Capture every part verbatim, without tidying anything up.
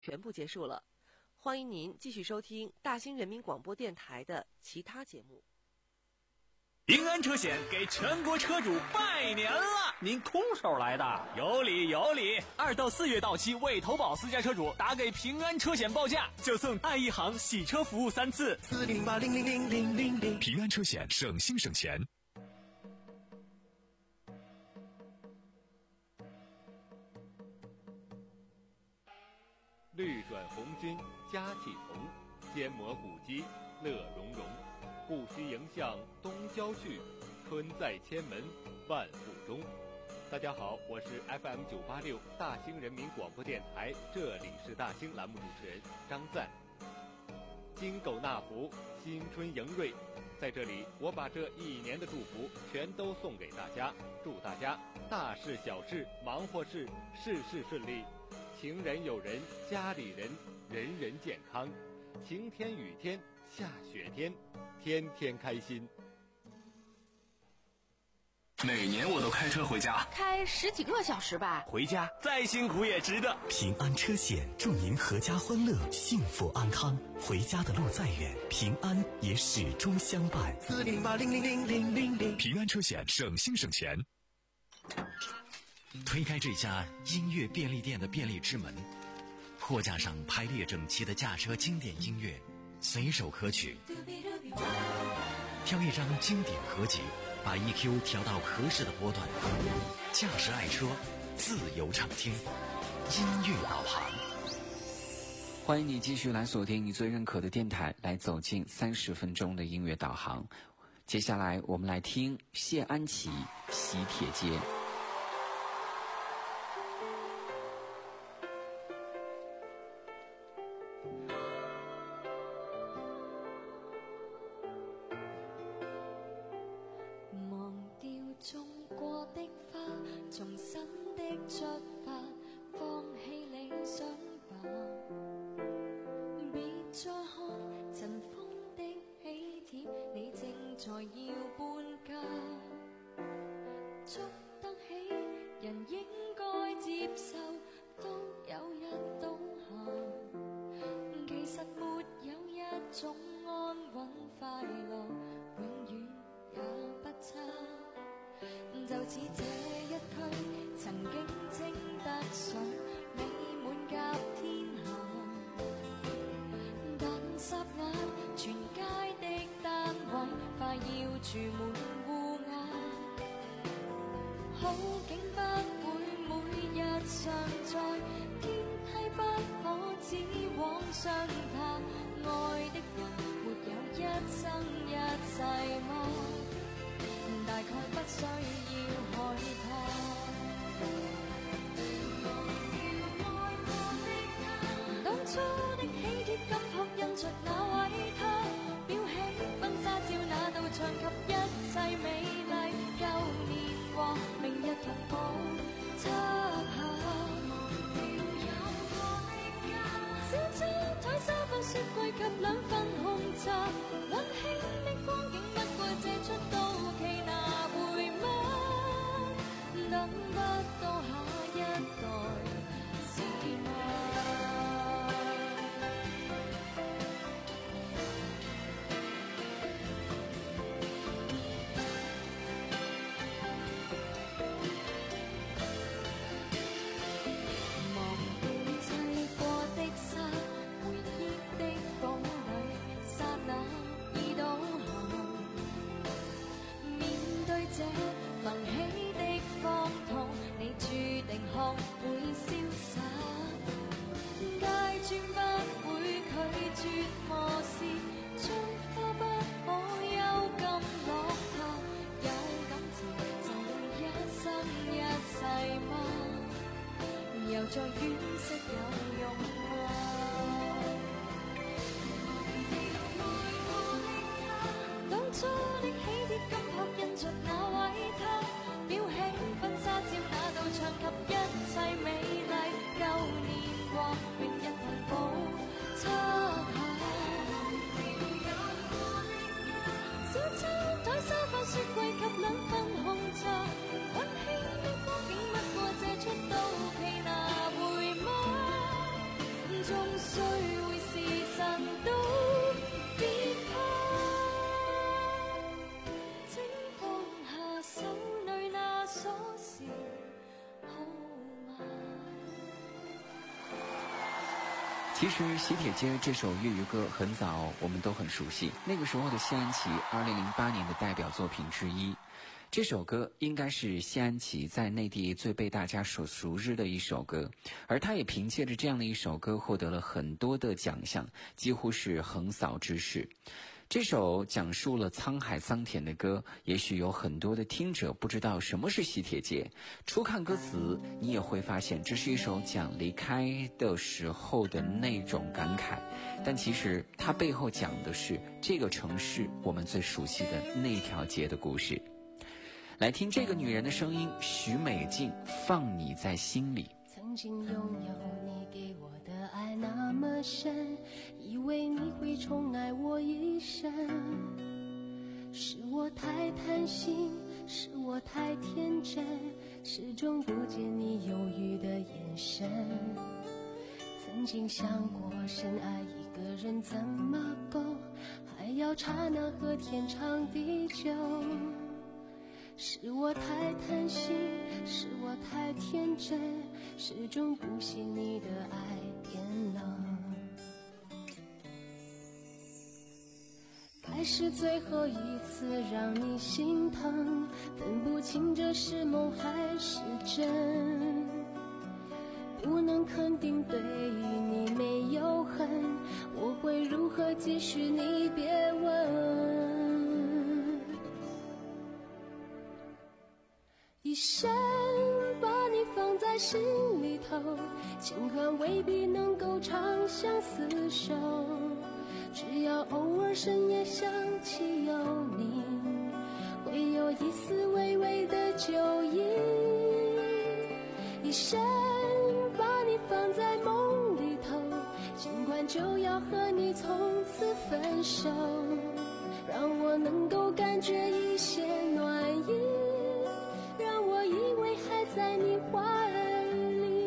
全部结束了，欢迎您继续收听大兴人民广播电台的其他节目。 平安车险给全国车主拜年了！ 您空手来的？ 有理有理！二到四月到期未投保私家车主打给平安车险报价，就送爱一行洗车服务三次。 四零零八零零零零零零。 平安车险，省心省钱。 绿转红军佳气同，坚磨古肌乐融融。不须迎向东郊去，春在千门万户中。大家好，我是 F M 九八六大兴人民广播电台，这里是大兴栏目主持人张赞。金狗纳福，新春迎瑞，在这里我把这一年的祝福全都送给大家，祝大家大事小事忙活事事事顺利，情人友人家里人人人健康，晴天雨天下雪天天天开心。 每年我都开车回家， 开十几个小时吧， 回家再辛苦也值得。 平安车险祝您阖家欢乐，幸福安康。回家的路再远，平安也始终相伴。 四零八零零零零零零。 平安车险，省心省钱。 推开这家音乐便利店的便利之门，货架上排列整齐的驾车经典音乐，随手可取。挑一张经典合集，把 E Q 调到合适的波段，驾驶爱车，自由畅听，音乐导航。 欢迎你继续来锁定你最认可的电台，来走进三十分钟的音乐导航。接下来我们来听谢安琪《喜帖街》。 温馨的光景，不過借出到期，哪會谁会是神都别怕，请放下手里那锁匙号码。 其实《喜帖街》这首粤语歌很早我们都很熟悉，那个时候的谢安琪二零零八年的代表作品之一。这首歌应该是谢安琪在内地最被大家所熟知的一首歌，而他也凭借着这样的一首歌获得了很多的奖项，几乎是横扫之势。这首讲述了沧海桑田的歌，也许有很多的听者不知道什么是喜帖街。初看歌词，你也会发现这是一首讲离开的时候的那种感慨，但其实它背后讲的是这个城市我们最熟悉的那条街的故事。来听这个女人的声音，许美静，放你在心里。 曾经拥有你给我的爱那么深，以为你会宠爱我一生，是我太贪心，是我太天真，始终不见你犹豫的眼神。曾经想过深爱一个人怎么够，还要刹那和天长地久，是我太贪心，是我太天真，始终不信你的爱变冷。该是最后一次让你心疼，分不清这是梦还是真，不能肯定对你没有恨，我会如何继续你别问。一生把你放在心里头，尽管未必能够长相厮守，只要偶尔深夜想起有你，会有一丝微微的酒意。一生把你放在梦里头，尽管就要和你从此分手，让我能够感觉一些暖意，让我以为还在你怀里。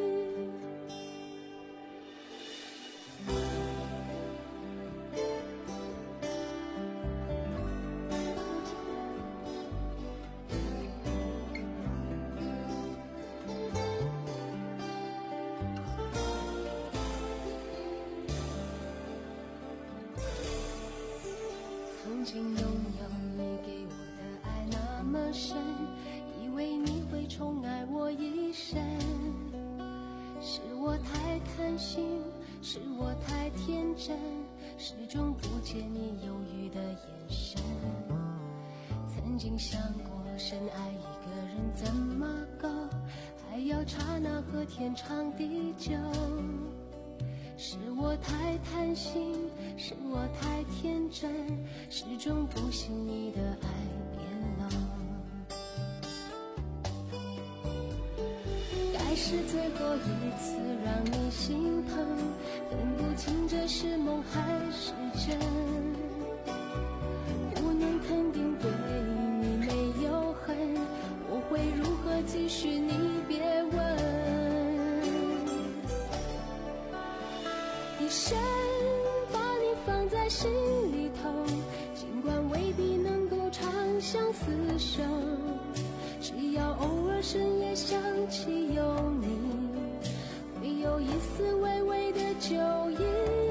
曾经拥有你给我的爱那么深，以为你会宠爱我一生，是我太贪心，是我太天真，始终不见你犹豫的眼神。曾经想过深爱一个人怎么够，还要刹那和天长地久，是我太贪心，是我太天真，始终不信你的爱变冷。该是最后一次让你心疼，分不清这是梦还是真，不能肯定对你没有恨，我会如何继续你别问。一生把你放在心里头，尽管未必能够长相厮守，只要偶尔深夜想起有你，会有一丝微微的酒意。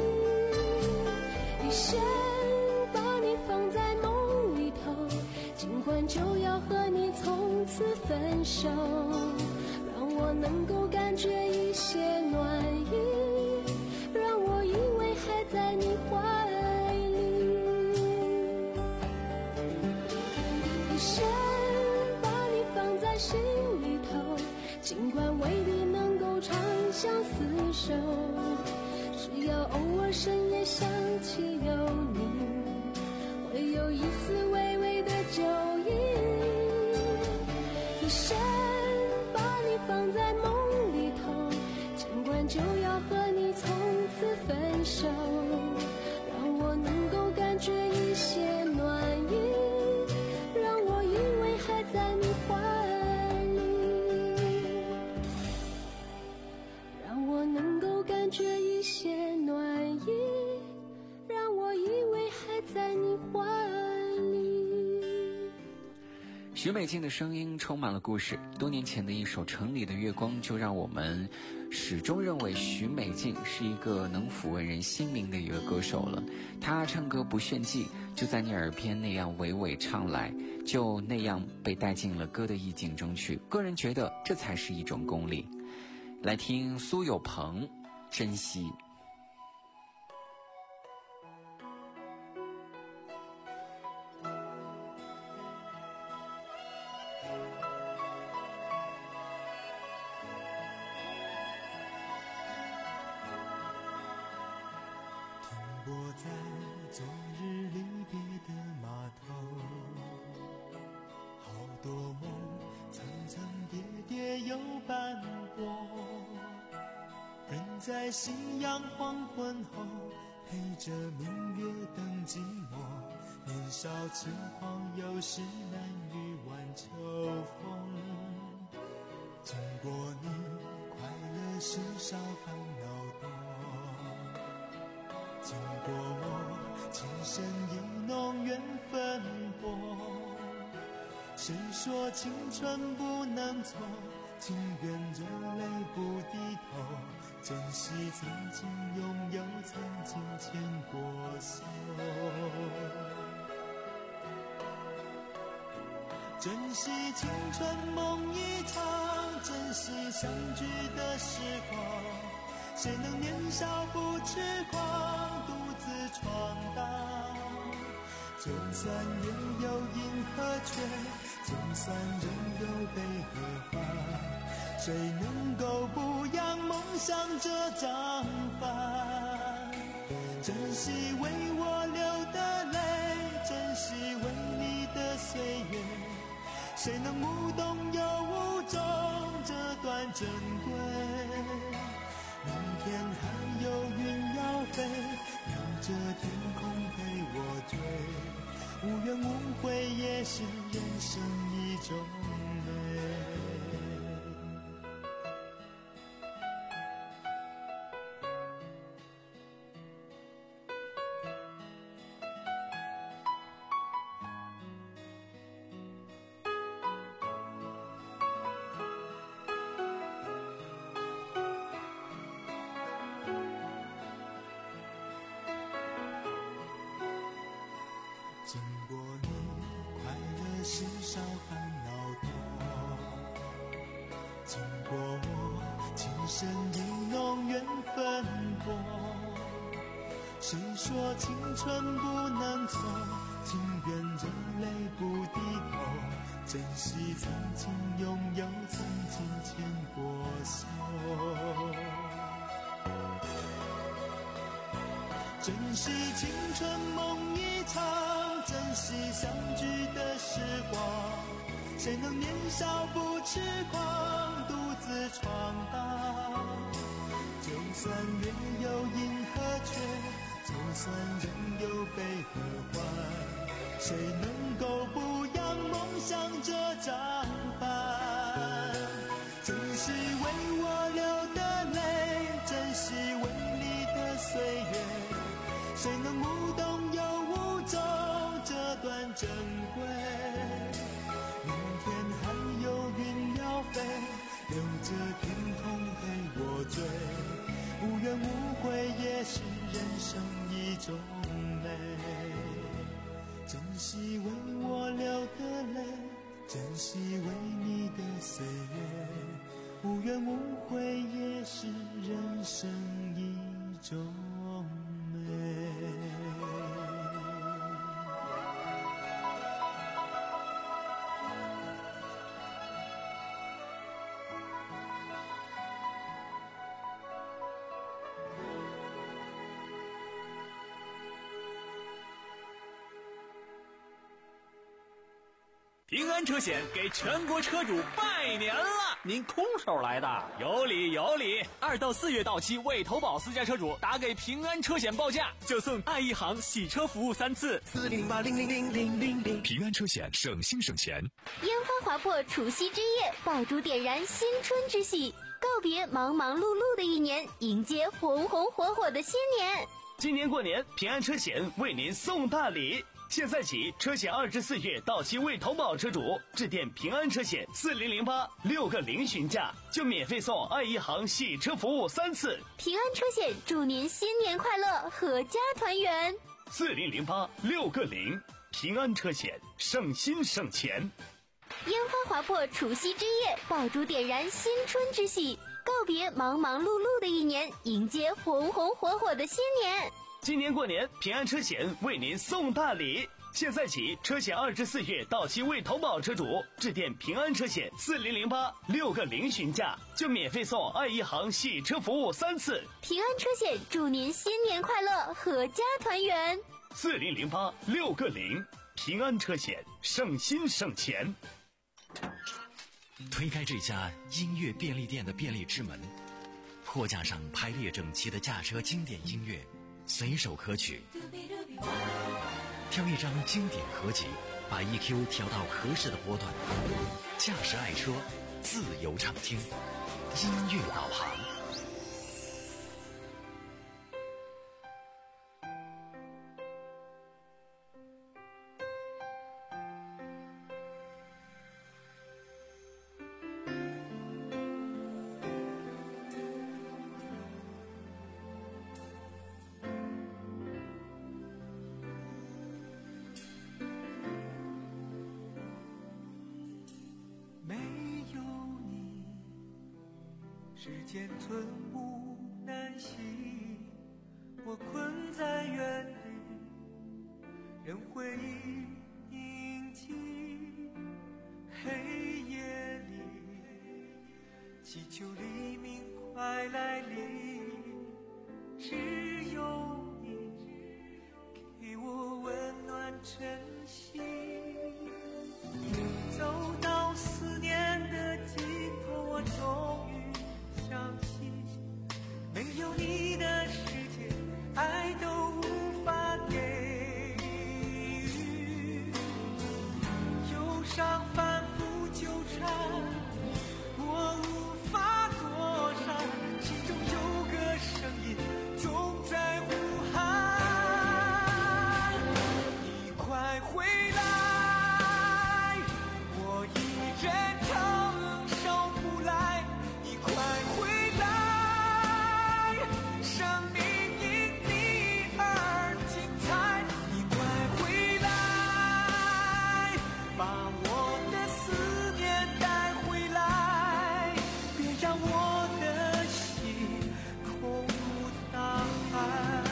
一生把你放在梦里头，尽管就要和你从此分手，让我能够感觉一些暖意，让我以为还在你怀里。一生把你放在心里头，尽管未必能够长相厮守，只要偶尔深夜想起有你，会有一丝微微的酒意。一生把你放在梦里头，尽管就要和你从此分手，让我能够感觉一些暖意，让我以为还在你怀里，让我能够感觉一些些暖意，让我以为还在你怀里。 许美静的声音充满了故事，多年前的一首《城里的月光》就让我们始终认为许美静是一个能抚慰人心灵的一个歌手了。她唱歌不炫技，就在你耳边那样娓娓唱来，就那样被带进了歌的意境中去。个人觉得这才是一种功力。来听苏有朋，珍惜。 停泊在昨日离别的码头，好多梦层层叠叠又斑驳，人在夕阳黄昏后陪着明月等寂寞，年少轻狂有时难御晚秋风，经过你快乐时少烦恼多，经过我情深意浓缘分薄，谁说青春不能错，情愿热泪不低头，珍惜曾经拥有，曾经牵过手，珍惜青春梦一场，珍惜相聚的时光，谁能年少不痴狂，独自闯荡，就算也有银河缺，就算仍有悲和欢，谁能够不让梦想这张帆，珍惜为我流的泪，珍惜为你的岁月，谁能无动又无衷这段珍贵，明天还有云要飞，留着天空陪我追，无怨无悔也是人生一种美。经过你快乐时少烦恼多，经过我情深意浓缘分薄，谁说青春不能错，情愿热泪不低头，珍惜曾经拥有，曾经牵过手，珍惜青春梦一场，珍惜相聚的时光，谁能年少不痴狂，独自闯荡，就算也有银河缺，就算仍有悲和欢，谁能够不让梦想这张帆，珍惜为我流的泪，珍惜为你的岁月，谁能无动又无衷这段珍贵，明天还有云要飞，留着天空陪我追，无怨无悔也是人生一种美，珍惜为我流的泪，珍惜为你的岁月，无怨无悔也是人生一种美。 平安车险给全国车主拜年了！ 您空手来的？ 有理有理！二到四月到期未投保私家车主打给平安车险报价，就送爱一行洗车服务三次。 四零八零零零零零零， 平安车险省心省钱。 烟花划破除夕之夜，爆竹点燃新春之喜。购别忙忙碌碌的一年，迎接红红火火的新年。 今年过年，平安车险为您送大礼。现在起，车险二至四月到期未投保车主，致电平安车险四零零八六个零询价，就免费送爱一行洗车服务三次。 平安车险祝您新年快乐，阖家团圆。 四零零八六个零，平安车险，省心省钱。 烟花划破除夕之夜，爆竹点燃新春之喜，告别忙忙碌碌的一年，迎接红红火火的新年。 今年过年，平安车险为您送大礼。现在起，车险二至四月到期未投保车主，致电平安车险四零零八六个零询价，就免费送爱一行洗车服务三次。 平安车险祝您新年快乐，阖家团圆。 四零零八六个零，平安车险，省心省钱。 推开这家音乐便利店的便利之门，货架上排列整齐的驾车经典音乐，随手可取。挑一张经典合集，把 E Q 调到合适的波段，驾驶爱车，自由畅听，音乐导航。 世间寸步难行，我困在原地，任回忆印记。黑夜里，祈求黎明快来临，只有你给我温暖真心。走到思念的尽头，我终于相信，没有你的世界，爱都无法给予。忧伤反复纠缠，我无法躲闪，心中有个声音总在呼喊，你快回来，我一人承受不来，你快回来，生命因你而精彩，你快回来，把我的思念带回来，别让我的心空如大海。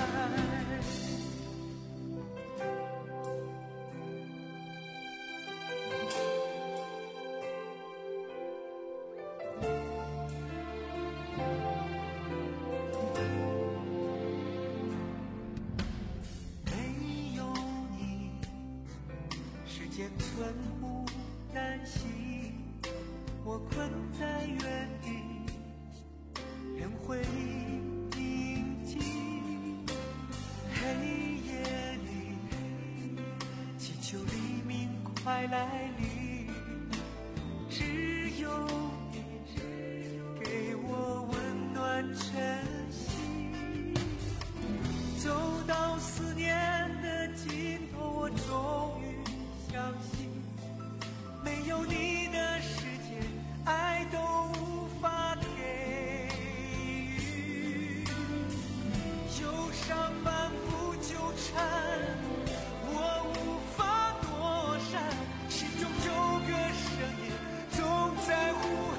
没有你，时间寸步难行，我困在原地，任回忆印记。黑夜里，祈求黎明快来临，只有你给我温暖真心。走到思念的尽头，我终于相信，没有你的世界，爱都无法给予。忧伤反复纠缠，我无法躲闪，心中有个声音总在呼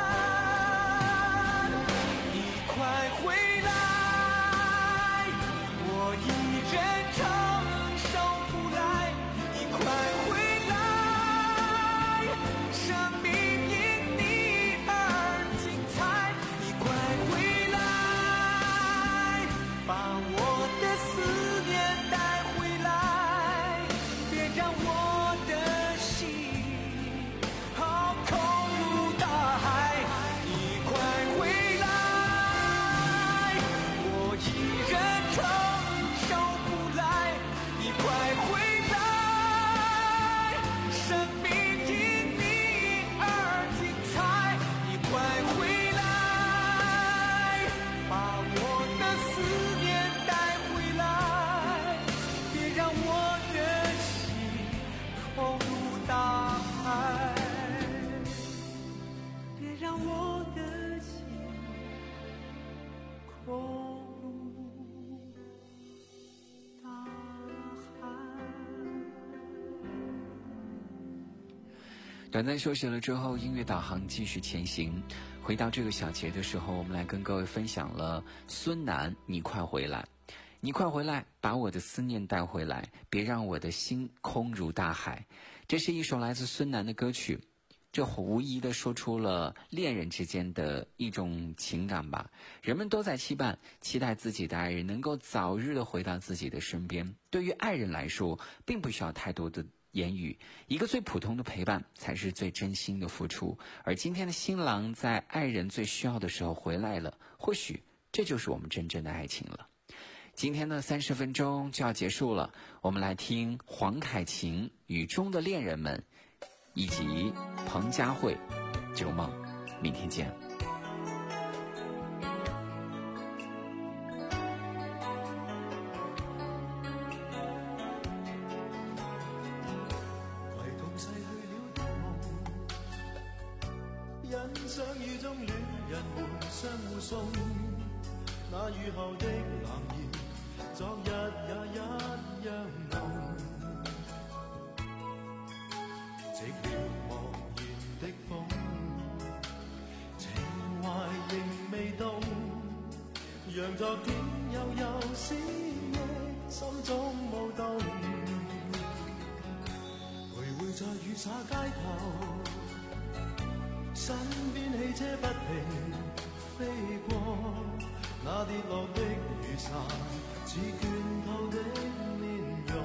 喊，你快回来，我一人承受不来，你快回来，生命因你而精彩，你快回来，把我的思念带回来，别让我的心好空如大海，你快回来，我一人承受不来，你快回来，生命因你而精彩，你快回来， 短暂休息了之后，音乐导航继续前行。回到这个小节的时候，我们来跟各位分享了孙楠，你快回来，你快回来，把我的思念带回来，别让我的心空如大海。这是一首来自孙楠的歌曲，这无疑地说出了恋人之间的一种情感吧。人们都在期盼期待自己的爱人能够早日的回到自己的身边。对于爱人来说，并不需要太多的言语，一个最普通的陪伴才是最真心的付出。而今天的新郎在爱人最需要的时候回来了，或许这就是我们真正的爱情了。今天的三十分钟就要结束了，我们来听黄凯芹《雨中的恋人们》以及彭佳慧《旧梦》，明天见。 欣賞雨中戀人們相互送，那雨後的藍葉，昨日也一樣濃。寂寥茫然的風，情懷仍未動，讓昨天悠悠思憶心中舞動。徘徊在雨灑街頭，身邊汽車不停飛過，那跌落的雨傘似倦透的面容，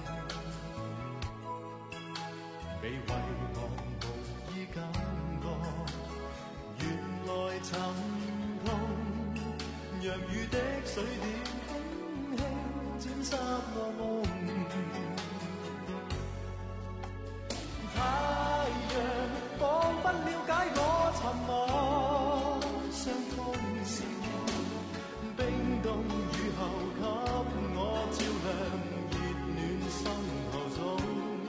被遺忘無意感覺，原來沉痛，讓雨的水點輕輕沾濕我夢。太陽彷彿了解我沉默傷痛，冰凍雨後給我照亮熱暖心頭中。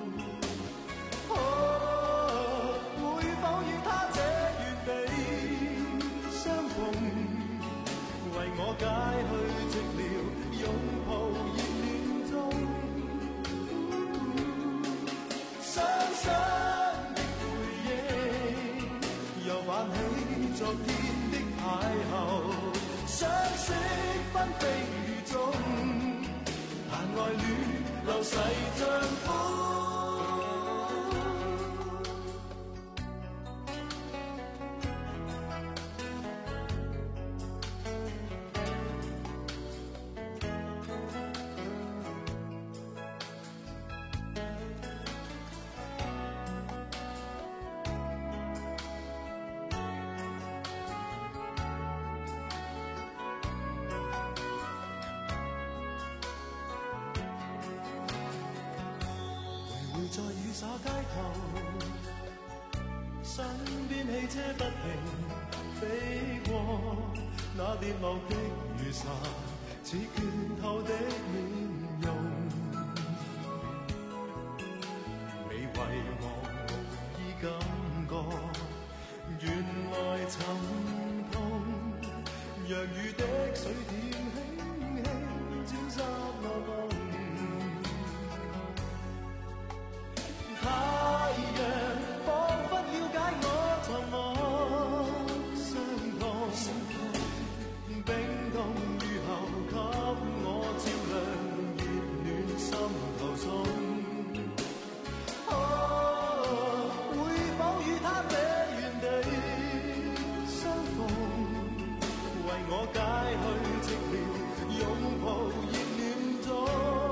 哦，會否與他這原地相逢，為我解去寂寥，擁抱熱暖中。雙雙的回憶又泛起昨天的邂逅，相識紛飛雨中，但愛戀流逝像風。在雨灑街頭，身邊汽車不停飛過，那跌落的雨傘似倦透的面容，未遺忘無意感覺，原來沉痛，讓雨的水點輕輕沾濕我夢。太陽彷彿了解我沉默傷痛，冰凍雨後給我照亮熱暖心頭中。哦，會否與他這原地相逢，為我解去寂寥，擁抱熱暖中。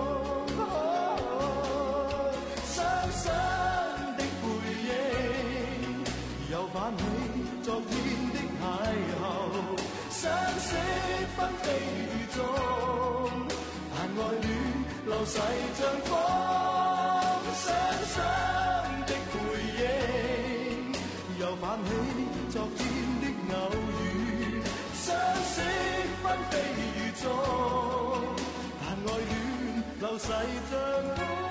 泛起昨天的邂逅，相識紛飛雨中，但愛戀流逝像風。雙雙的回憶又泛起昨天的偶遇，相識紛飛雨中，但愛戀流逝像風。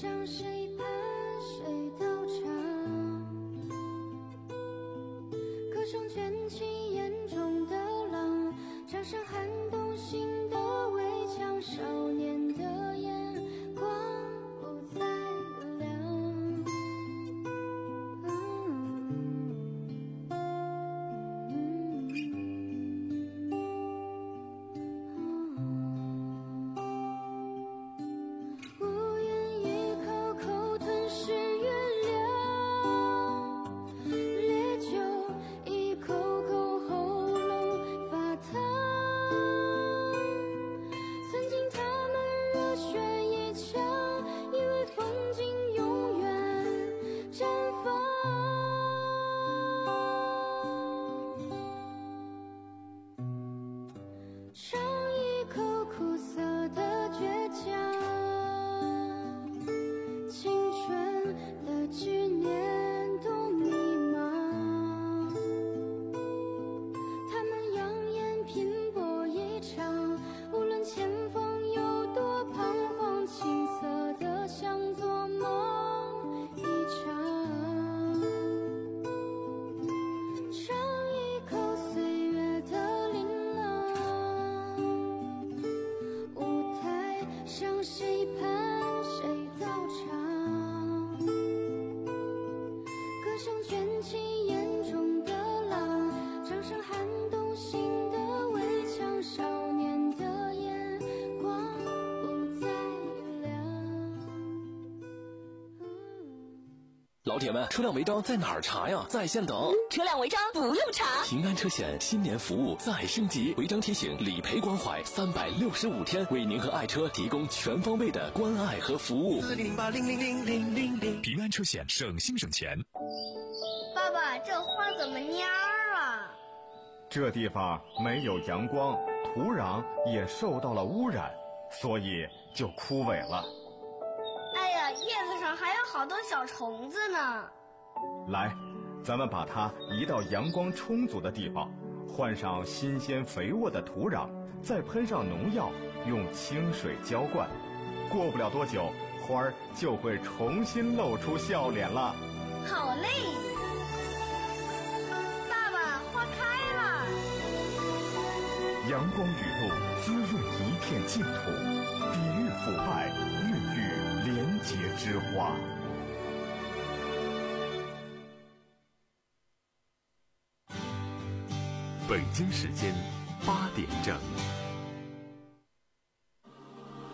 向谁盼谁到场，歌声卷起眼中的浪，掌声撼动心的围墙，少年的眼光不再亮。无言一口口吞噬原谅，烈酒一口口喉咙发烫。曾经他们热血一腔，以为风景永远绽放。尝一口苦涩的倔强，青春的执念都迷茫。他们扬言拼搏一场，无论前方有多彷徨，青涩的像做梦一场。尝一口岁月的琳琅，舞台上谁盼谁到场，歌声卷起眼中的浪，掌声撼动心的围墙，少年的眼光不再亮。 老铁们，车辆违章在哪儿查呀？在线等。 车辆违章不用查。 平安车险新年服务再升级，违章提醒、理赔关怀，三百六十五天为您和爱车提供全方位的关爱和服务。 四零零八零零零零零零。 平安车险省心省钱。 爸爸，这花怎么蔫儿了？ 这地方没有阳光，土壤也受到了污染，所以就枯萎了。 哎呀，叶子上还有好多小虫子呢。 来，咱们把它移到阳光充足的地方，换上新鲜肥沃的土壤，再喷上农药，用清水浇灌。过不了多久，花儿就会重新露出笑脸了。 好嘞！爸爸，花开了。 阳光雨露滋润一片净土，抵御腐败，孕育廉洁之花。 北京时间八点整。